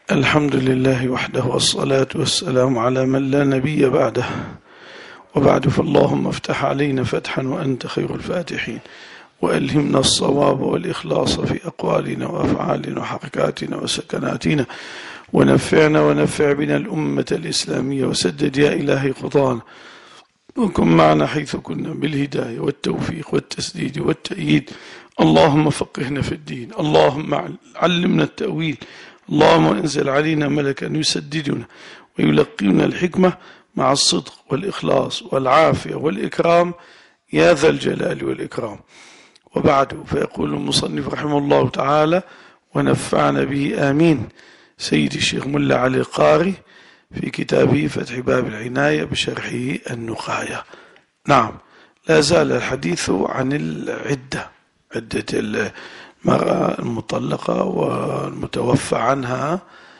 الحمد لله وحده، والصلاة والسلام على من لا نبي بعده. وبعد، فاللهم افتح علينا فتحا وأنت خير الفاتحين، وألهمنا الصواب والإخلاص في أقوالنا وأفعالنا وحركاتنا وسكناتنا، ونفعنا ونفع بنا الأمة الإسلامية، وسدد يا إلهي خطانا، وكن معنا حيث كنا بالهداية والتوفيق والتسديد والتأييد. اللهم فقهنا في الدين، اللهم علمنا التأويل، اللهم انزل علينا ملكا يسددنا ويلقينا الحكمة مع الصدق والإخلاص والعافية والإكرام يا ذا الجلال والإكرام. وبعد، فيقول المصنف رحمه الله تعالى ونفعنا به آمين سيدي الشيخ ملا علي القاري في كتابه فتح باب العناية بشرحه النقاية. نعم، لا زال الحديث عن العدة، عدة المرأة المطلقة والمتوفى عنها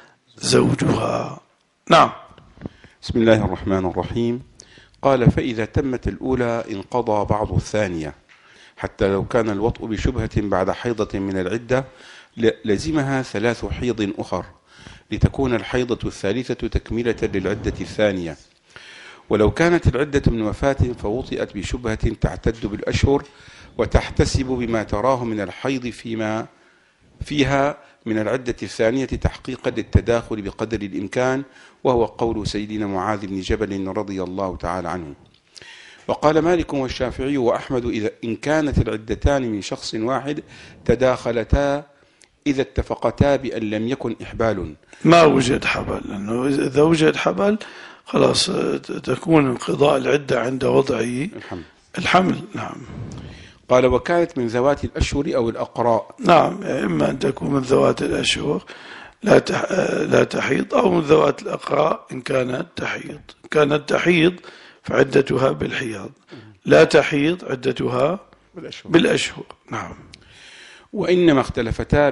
زوجها. نعم. بسم الله الرحمن الرحيم. قال: فإذا تمت الأولى انقضى بعض الثانية، حتى لو كان الوطء بشبهة بعد حيضة من العدة لزمها 3 حيض أخر، لتكون الحيضة الثالثة تكملة للعدة الثانية. ولو كانت العدة من وفاة فوطئت بشبهة تعتد بالأشهر، وتحتسب بما تراه من الحيض فيها من العدة الثانية تحقيقا للتداخل بقدر الإمكان، وهو قول سيدنا معاذ بن جبل رضي الله تعالى عنه. وقال مالك والشافعي وأحمد: إن كانت العدتان من شخص واحد تداخلتا إذا اتفقتا بأن لم يكن إحبال. ما وجد حبل، لأنه إذا وجد حبل خلاص تكون انقضاء العدة عند وضع الحمل. نعم. قال: وكانت من ذوات الأشهر أو الأقراء. نعم، إما أن تكون من ذوات الأشهر لا تحيض، أو من ذوات الأقراء إن كانت تحيض. كانت تحيض فعدتها بالحياض، لا تحيض عدتها بالأشهر. نعم. وإنما اختلفتا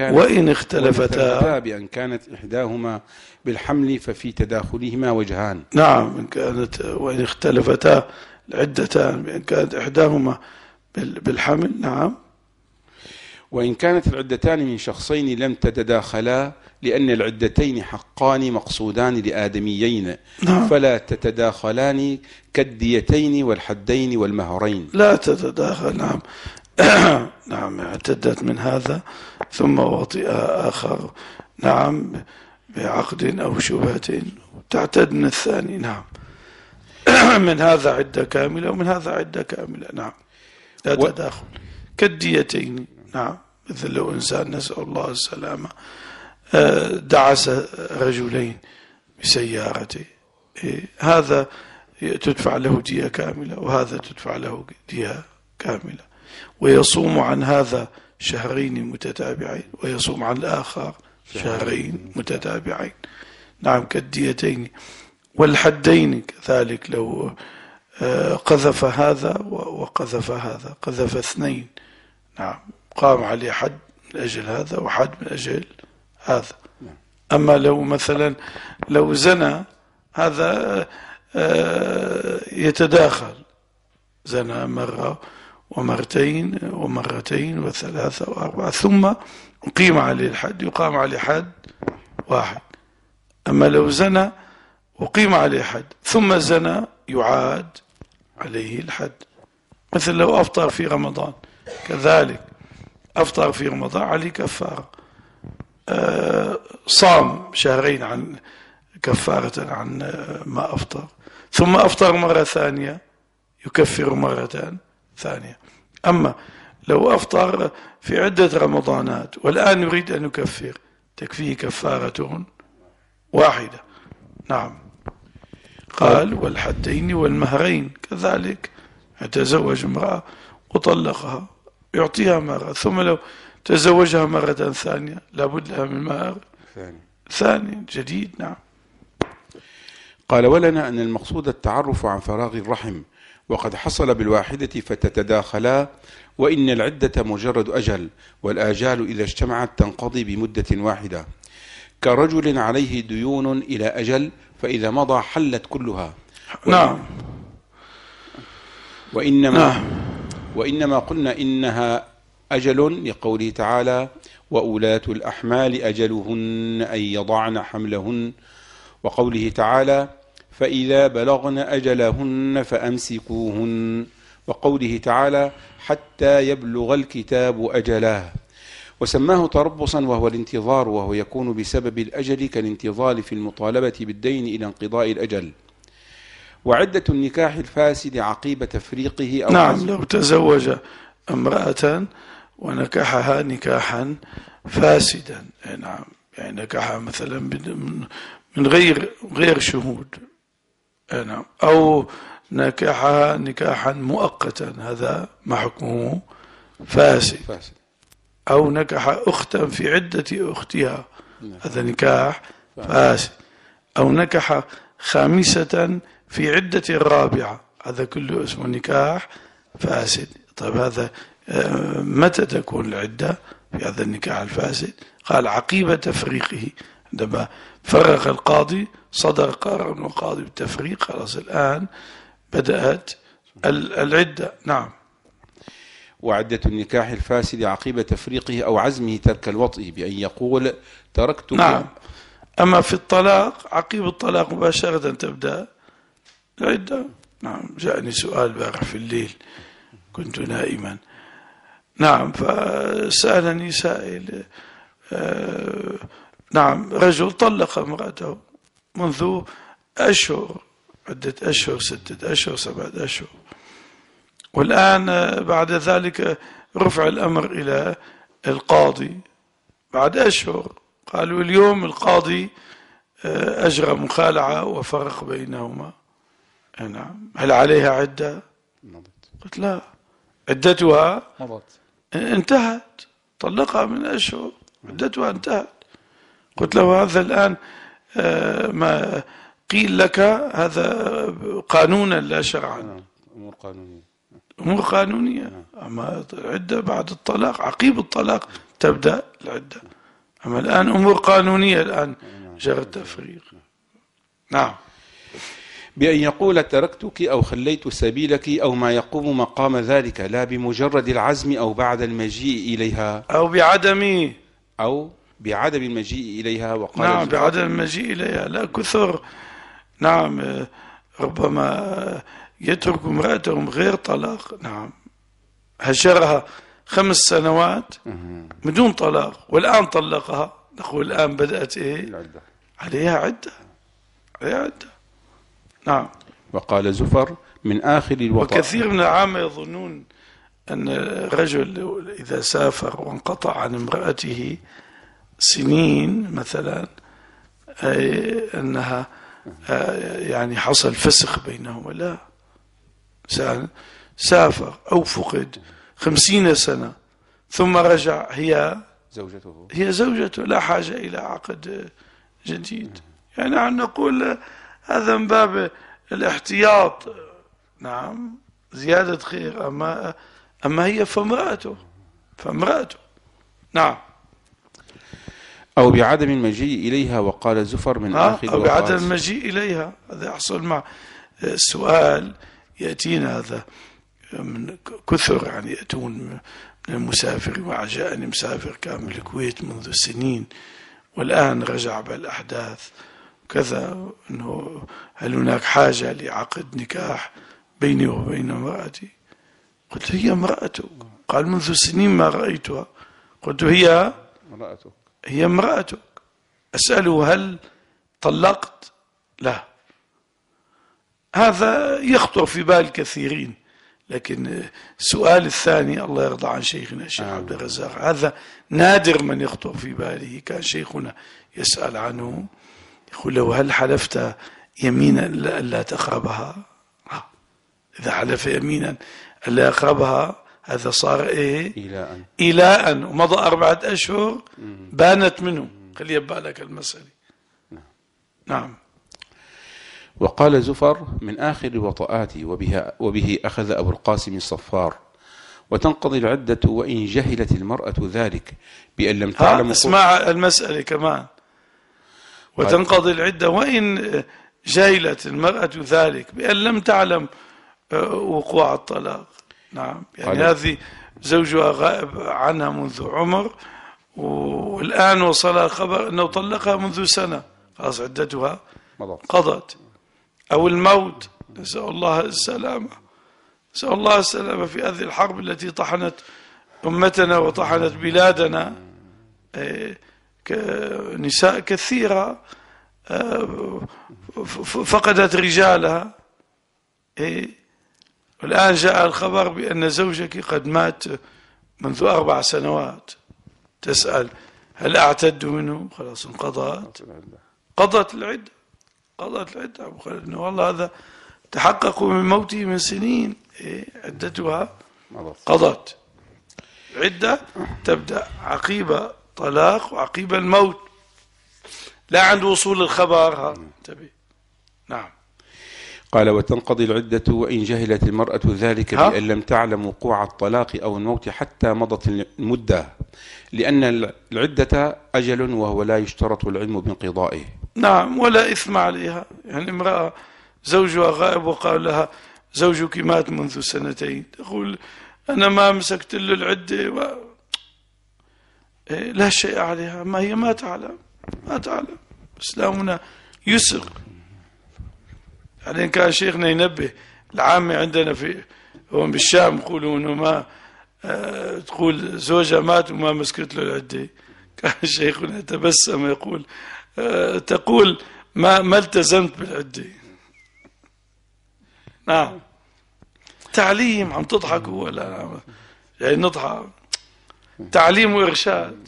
بأن كانت إحداهما بالحمل ففي تداخلهما وجهان. نعم، وإن اختلفتا العدتان بأن كانت إحداهما بالحمل. نعم. وإن كانت العدتان من شخصين لم تتداخلا، لأن العدتين حقان مقصودان لآدميين. نعم. فلا تتداخلان كالديتين والحدين والمهرين. لا تتداخل. نعم. نعم، اعتدت من هذا ثم وطئ آخر، نعم، بعقد أو شبهة، تعتد من الثاني. نعم. من هذا عدة كاملة ومن هذا عدة كاملة. نعم، لا تداخل كالديتين. نعم، مثل لو إنسان نسأل الله السلامة دعس رجلين بسيارته، هذا تدفع له دية كاملة وهذا تدفع له دية كاملة، ويصوم عن هذا 2 متتابعين ويصوم عن الآخر 2 متتابعين. نعم، كالديتين. والحدين كذلك، لو قذف هذا وقذف هذا، قذف 2، نعم، قام عليه حد من أجل هذا وحد من أجل هذا. أما لو مثلا لو زنى، هذا يتداخل، زنى مرة ومرتين ومرتين و3 و4، ثم يقام عليه الحد، يقام عليه حد واحد. أما لو زنى وقيم عليه حد ثم زنى يعاد عليه الحد. مثل لو أفطر في رمضان، كذلك أفطر في رمضان عليه كفارة، صام 2 عن كفارة عن ما أفطر، ثم أفطر مرة ثانية يكفر مرة ثانية. أما لو أفطر في عدة رمضانات والآن يريد أن يكفر، تكفيه كفارة واحدة. نعم. قال: والحدين والمهرين كذلك، يتزوج امرأة وطلقها يعطيها مهر، ثم لو تزوجها مرة ثانية لابد لها من مهر ثاني جديد. نعم. قال: ولنا أن المقصود التعرف عن فراغ الرحم، وقد حصل بالواحدة فتتداخلا، وإن العدة مجرد أجل، والآجال إذا اجتمعت تنقضي بمدة واحدة، كرجل عليه ديون إلى أجل، فإذا مضى حلت كلها. نعم. وإنما قلنا إنها أجل لقوله تعالى وأولاة الأحمال أجلهن أن يضعن حملهن، وقوله تعالى فإذا بلغن أجلهن فأمسكوهن، وقوله تعالى حتى يبلغ الكتاب أجله. وسماه تربصا وهو الانتظار، وهو يكون بسبب الأجل كالانتظار في المطالبة بالدين إلى انقضاء الأجل. وعدة النكاح الفاسد عقيب تفريقه أو نعم، لو تزوج امرأة ونكحها نكاحا فاسدا، نعم، يعني نكحها مثلا من غير شهود، نعم، أو نكحها نكاحا مؤقتا، هذا ما حكمه فاسد. أو نكح أختا في عدة أختها، هذا نكاح فاسد. أو نكح خامسة في عدة الرابعة، هذا كله اسمه نكاح فاسد. طيب هذا متى تكون العدة في هذا النكاح الفاسد؟ قال عقيب تفريقه، عندما فرق القاضي صدر قرار من القاضي بالتفريق، خلاص الآن بدأت العدة. نعم. وعدة النكاح الفاسد عقيب تفريقه أو عزمه ترك الوطء بأن يقول تركتك. نعم. أما في الطلاق عقيب الطلاق مباشرة تبدأ العدة. نعم. جاءني سؤال بارح في الليل كنت نائما، نعم، فسألني سائل، نعم، رجل طلق امرأته منذ أشهر، عدة أشهر، 6 أشهر، 7 أشهر، والآن بعد ذلك رفع الأمر إلى القاضي بعد أشهر، قالوا اليوم القاضي أجرى مخالعة وفرق بينهما. نعم. هل عليها عدة؟ قلت لا، عدتها انتهت، طلقها من أشهر، عدتها انتهت. قلت له هذا الآن ما قيل لك هذا قانونا لا شرعا، أمور قانونية. أما العدة بعد الطلاق عقيب الطلاق تبدأ العدة، أما الآن أمور قانونية، الآن جرى التفريق. نعم. بأن يقول تركتك أو خليت سبيلك أو ما يقوم مقام ذلك، لا بمجرد العزم أو بعد المجيء إليها أو بعدم المجيء إليها. وقال نعم، بعدم المجيء إليها، لا كثر. نعم، ربما يترك امرأتهم غير طلاق، نعم، هجرها 5 سنوات بدون طلاق، والآن طلقها، نقول الآن بدأت عليها عدة، عليها عدة. نعم. وقال زفر من آخر الوطأ. وكثير من العامة يظنون أن الرجل إذا سافر وانقطع عن امرأته سنين مثلا، أنها يعني حصل فسخ بينهما. لا، سافر أو فقد 50 سنة ثم رجع، هي زوجته، لا حاجة إلى عقد جديد. يعني عن نقول هذا من باب الاحتياط، نعم، زيادة خير. أما هي فامرأته. نعم. أو بعدم المجيء إليها. وقال زفر من آخر أو بعدم المجيء إليها، هذا يحصل مع السؤال يأتينا هذا من كثر، يعني يأتون من المسافر، مع جاءني مسافر كان بالكويت منذ سنين والآن رجع بالأحداث كذا، أنه هل هناك حاجة لعقد نكاح بيني وبين امرأتي؟ قلت هي امرأتك. قال منذ سنين ما رأيتها. قلت هي امرأتك. أسأله هل طلقت؟ لا. هذا يخطر في بال كثيرين، لكن السؤال الثاني، الله يرضى عن شيخنا الشيخ عبد الرزاق، هذا نادر من يخطر في باله. كان شيخنا يسأل عنه، يقول له هل حلفت يمينا لا تقربها؟ إذا حلف يمينا لا يقربها هذا صار إيلاء، ومضى 4 أشهر بانت منه. خلي بالك المسألة. نعم. وقال زفر من آخر الوطئات، وبه أخذ أبو القاسم الصفار. وتنقضي العدة وإن جهلت المرأة ذلك بأن لم تعلم. اسمع المسألة كمان، وتنقضي العدة وإن جهلت المرأة ذلك بأن لم تعلم وقوع الطلاق. نعم، يعني هذه زوجها غائب عنها منذ عمر، والآن وصل الخبر أنه طلقها منذ سنة، خلاص عدتها قضت. أو الموت، نسأل الله السلامة، نسأل الله السلامة في هذه الحرب التي طحنت أمتنا وطحنت بلادنا. نساء كثيرة فقدت رجالها، والآن جاء الخبر بأن زوجك قد مات منذ 4 سنوات. تسأل هل أعتد منه؟ خلاص قضت العدة. أبو خالد إنه والله هذا تحققوا من موته من سنين، عدتها قضت. عدة تبدأ عقيبة طلاق وعقيبة الموت، لا عند وصول الخبر. انتبه. نعم. قال وتنقضي العدة وإن جهلت المرأة ذلك بأن لم تعلم وقوع الطلاق أو الموت حتى مضت المدة، لأن العدة أجل وهو لا يشترط العلم بانقضائه. نعم، ولا إثم عليها. يعني امرأة زوجها غائب وقال لها زوجك مات منذ 2 تقول أنا ما مسكت له العدة لا شيء عليها، ما هي ما تعلم. إسلامنا يسر. بعدين كان شيخنا ينبه العامة عندنا هون بالشام يقولون ما تقول زوجها مات وما مسكت له العدة. كان شيخنا يتبسم يقول تقول ما التزمت بالعدة. نعم. تعليم. عم تضحكوا ولا يعني نضحك؟ تعليم وإرشاد.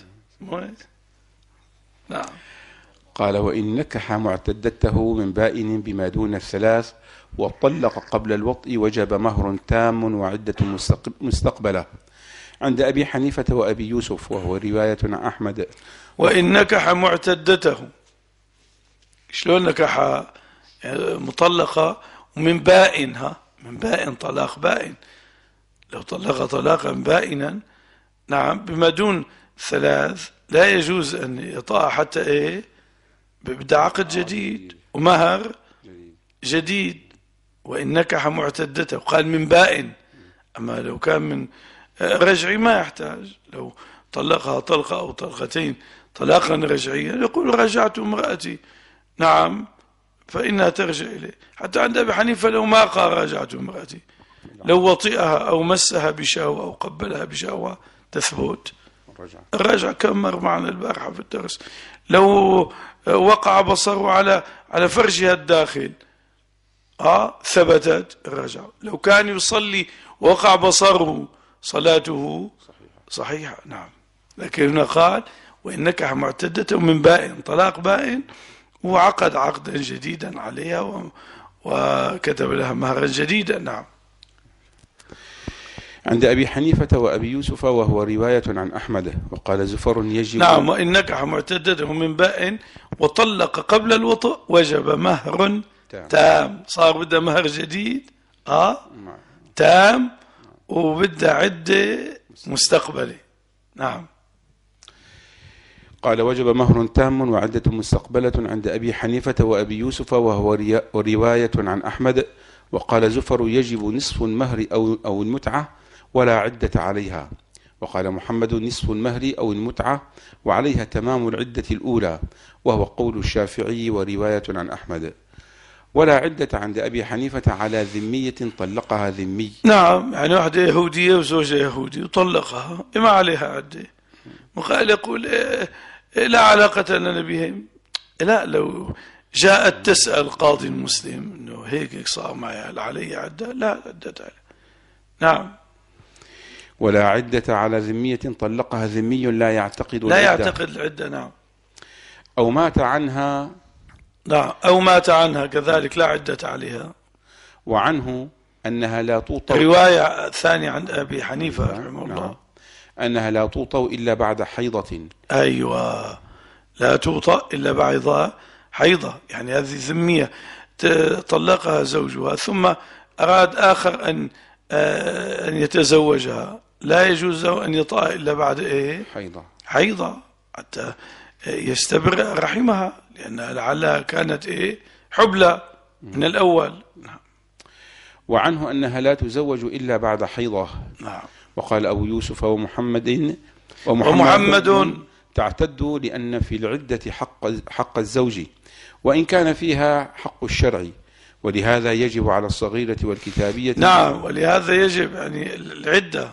نعم. قال وإن نكح معتدته من بائن بما دون 3 وطلق قبل الوطء وجب مهر تام وعدة مستقبلة عند أبي حنيفة وأبي يوسف، وهو رواية عن أحمد. وإن نكح معتدته، شلون نكح؟ مطلقة ومن بائن، من بائن طلاق بائن. لو طلق طلاقا بائنا نعم بما دون 3 لا يجوز أن يطاع حتى ببدأ عقد جديد ومهر جديد. وإن نكح معتدته قال من بائن. أما لو كان من رجعي ما يحتاج. لو طلقها طلقة أو طلقتين طلاقا رجعيا يقول رجعت امرأتي، نعم، فإنها ترجع إليه. حتى عند أبي حنيفة لو ما قال رجعت امرأتي، لو وطئها أو مسها بشهوة أو قبلها بشهوة تثبت الرجع. كم مر معنا البارحة في الدرس. لو وقع بصره على فرجها الداخل ثبتت الرجع. لو كان يصلي ووقع بصره صلاته صحيحة. نعم. لكن هنا قال وإن نكح معتدته من بائن طلاق بائن، وعقد عقدا جديدا عليها وكتب لها مهرا جديدا. نعم. عند أبي حنيفة وأبي يوسف، وهو رواية عن أحمد. وقال زفر يجب. نعم. وإن نكح معتدته من بائن وطلق قبل الوطء وجب مهر تام. صار بده مهر جديد تام وبده عدة مستقبلة. نعم. قال وجب مهر تام وعدة مستقبلة عند أبي حنيفة وأبي يوسف، وهو رواية عن أحمد. وقال زفر يجب نصف المهر أو المتعة ولا عدة عليها. وقال محمد نصف المهر أو المتعة وعليها تمام العدة الأولى، وهو قول الشافعي ورواية عن أحمد. ولا عدة عند أبي حنيفة على ذمية طلقها ذمي. نعم. يعني واحدة يهودية وزوجها يهودي وطلقها ما عليها عدة. وقال يقول لا علاقة لنا بهم. لا، لو جاءت تسأل قاضي المسلم انه هيك صار معي هل علي عدة؟ لا عدة عليه. نعم. ولا عدة على ذمية طلقها ذمي لا يعتقد العدة. نعم. أو مات عنها. نعم. أو مات عنها كذلك لا عدة عليها. وعنه أنها لا توطأ. رواية ثانية عند أبي حنيفة رحمه الله أنها لا توطأ إلا بعد حيضة. أيوة، لا توطأ إلا بعد حيضة. يعني هذه ذمية طلقها زوجها ثم أراد آخر أن يتزوجها، لا يجوز له أن يطأ إلا بعد حيضة حتى يستبرئ رحمها، لأن لعلها كانت حبلى من الأول. وعنه أنها لا تزوج إلا بعد حيضة. نعم. وقال أبو يوسف ومحمد تعتد لأن في العدة حق الزوج وإن كان فيها حق الشرع، ولهذا يجب على الصغيرة والكتابية. نعم، ولهذا يجب يعني العدة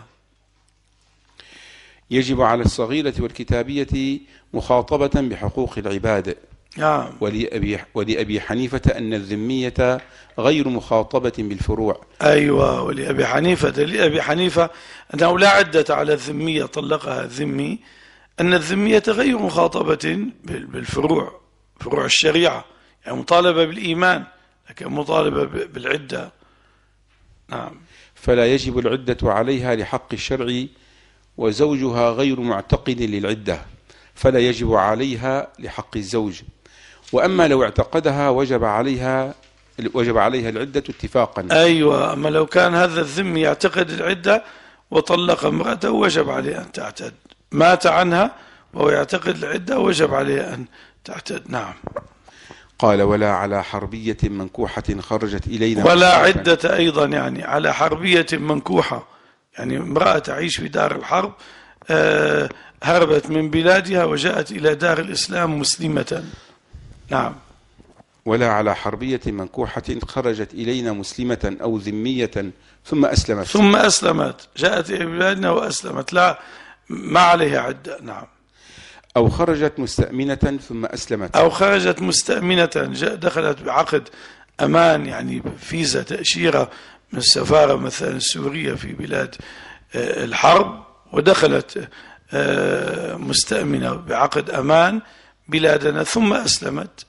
يجب على الصغيرة والكتابية مخاطبة بحقوق العباد. نعم. ولأبي حنيفة أن الذمية غير مخاطبة بالفروع. أيوة، ولأبي حنيفة أنه لا عدة على الذمية، طلقها الذمي، أن الذمية غير مخاطبة بالفروع، فروع الشريعة، يعني مطالبة بالإيمان لكن مطالبة بالعدة. نعم. فلا يجب العدة عليها لحق الشرع، وزوجها غير معتقد للعدة فلا يجب عليها لحق الزوج. وأما لو اعتقدها وجب عليها العدة اتفاقا. أيوة، أما لو كان هذا الذمي يعتقد العدة وطلق امرأته وجب عليه أن تعتد، مات عنها وهو يعتقد العدة وجب عليه أن تعتد. نعم. قال ولا على حربية منكوحة خرجت إلينا، ولا عدة أيضا يعني على حربية منكوحة، يعني امرأة تعيش في دار الحرب، هربت من بلادها وجاءت إلى دار الإسلام مسلمة. نعم. ولا على حربية منكوحة خرجت إلينا مسلمة أو ذمية ثم أسلمت جاءت إلى بلادنا وأسلمت، لا ما عليها عدة. نعم. أو خرجت مستأمنة ثم أسلمت، أو خرجت مستأمنة، دخلت بعقد أمان، يعني فيزا تأشيرة من السفارة مثلا السورية في بلاد الحرب، ودخلت مستأمنة بعقد أمان بلادنا ثم أسلمت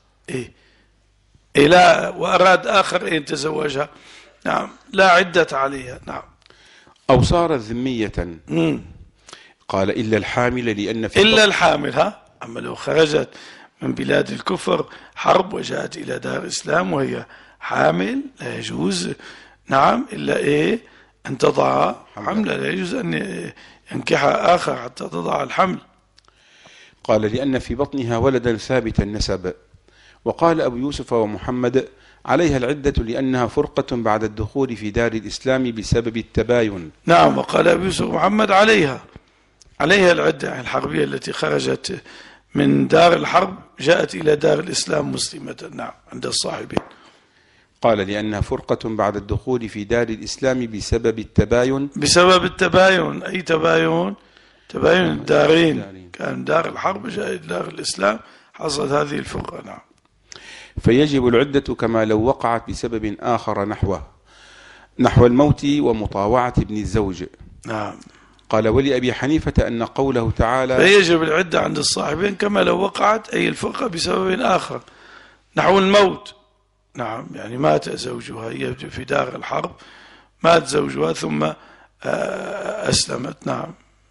لا وأراد آخر أن يتزوجها، نعم، لا عدة عليها. نعم. أو صارت ذمية. قال إلا الحامل، لأن في إلا الحامل. أما لو خرجت من بلاد الكفر حرب وجاءت إلى دار الإسلام وهي حامل لا يجوز، نعم، إلا أن تضع حملا، لا يجوز أن ينكحها آخر حتى تضع الحمل. قال لأن في بطنها ولدا ثابت النسب. وقال أبو يوسف ومحمد عليها العدة لأنها فرقة بعد الدخول في دار الإسلام بسبب التباين. نعم. وقال أبو يوسف ومحمد عليها العدة الحربية التي خرجت من دار الحرب جاءت إلى دار الإسلام مسلمة. نعم، عند الصاحبين. قال لأنها فرقة بعد الدخول في دار الإسلام بسبب التباين. أي تباين الدارين، كان دار الحرب جاء إلى دار الإسلام، حصلت هذه الفرقة. نعم. فيجب العدة كما لو وقعت بسبب آخر نحو الموت ومطاوعة ابن الزوج. نعم. قال ولأبي حنيفة أن قوله تعالى فيجب العدة عند الصاحبين كما لو وقعت أي الفرقة بسبب آخر نحو الموت. نعم، يعني مات زوجها، هي في دار الحرب مات زوجها ثم أسلمت. نعم.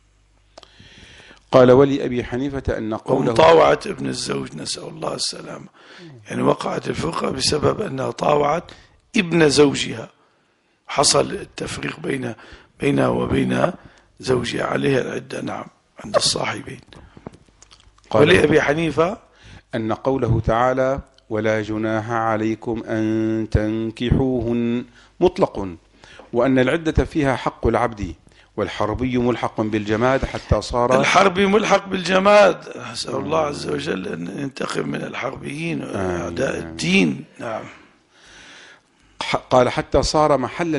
قال ولأبي حنيفة أن قوله طاوعة ابن الزوج، نسأل الله السلامة، يعني وقعت الفرقة بسبب أنها طاوعت ابن زوجها، حصل التفريق بينها وبين زوجها، عليها العدة. نعم، عند الصاحبين. ولأبي حنيفة أن قوله تعالى ولا جناح عليكم أن تنكحوهن مطلق، وأن العدة فيها حق العبد، والحربي ملحق بالجماد حتى صار الحربي ملحق بالجماد. أسأل الله عز وجل أن ينتقم من الحربيين أعداء الدين. نعم. قال حتى صار محلا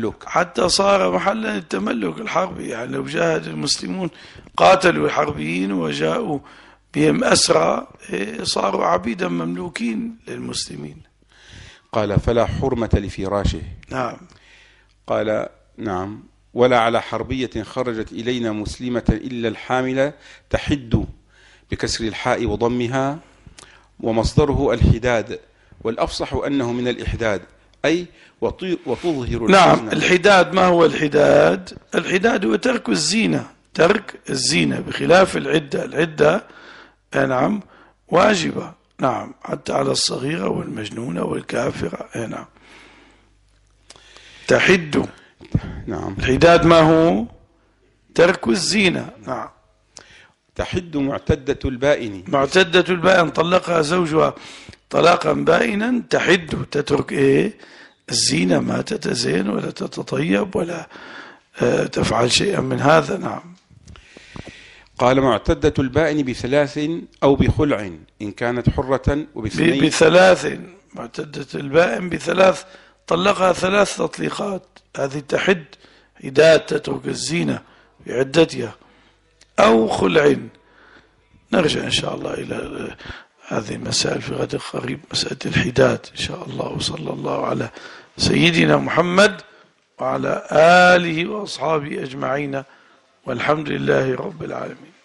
للتملك، الحربي، يعني لو جاهد المسلمون قاتلوا الحربيين وجاءوا بهم أسرى صاروا عبيدا مملوكين للمسلمين. قال فلا حرمة لفراشه. نعم. قال نعم. ولا على حربية خرجت إلينا مسلمة إلا الحاملة تحد بكسر الحاء وضمها، ومصدره الحداد، والأفصح أنه من الإحداد أي وتظهر. نعم. الحداد، ما هو الحداد؟ الحداد هو ترك الزينة بخلاف العدة نعم واجبة. نعم، حتى على الصغيرة والمجنونة والكافرة. نعم. تحد. نعم. الحداد ما هو؟ ترك الزينة. نعم. تحد معتدة البائن طلقها زوجها طلاقا بائنا، تحد تترك الزينة، ما تتزين ولا تتطيب ولا تفعل شيئا من هذا. نعم. قال معتدة البائن بثلاث أو بخلع إن كانت حرة وباثنين. بثلاث، معتدة البائن بثلاث، طلقها 3 تطليقات، هذه تحد حداد تترك الزينة بعدتها، أو خلع. نرجع إن شاء الله إلى هذه المسائل في غد قريب، مسألة الحداد إن شاء الله. وصلى الله على سيدنا محمد وعلى آله وأصحابه أجمعين، والحمد لله رب العالمين.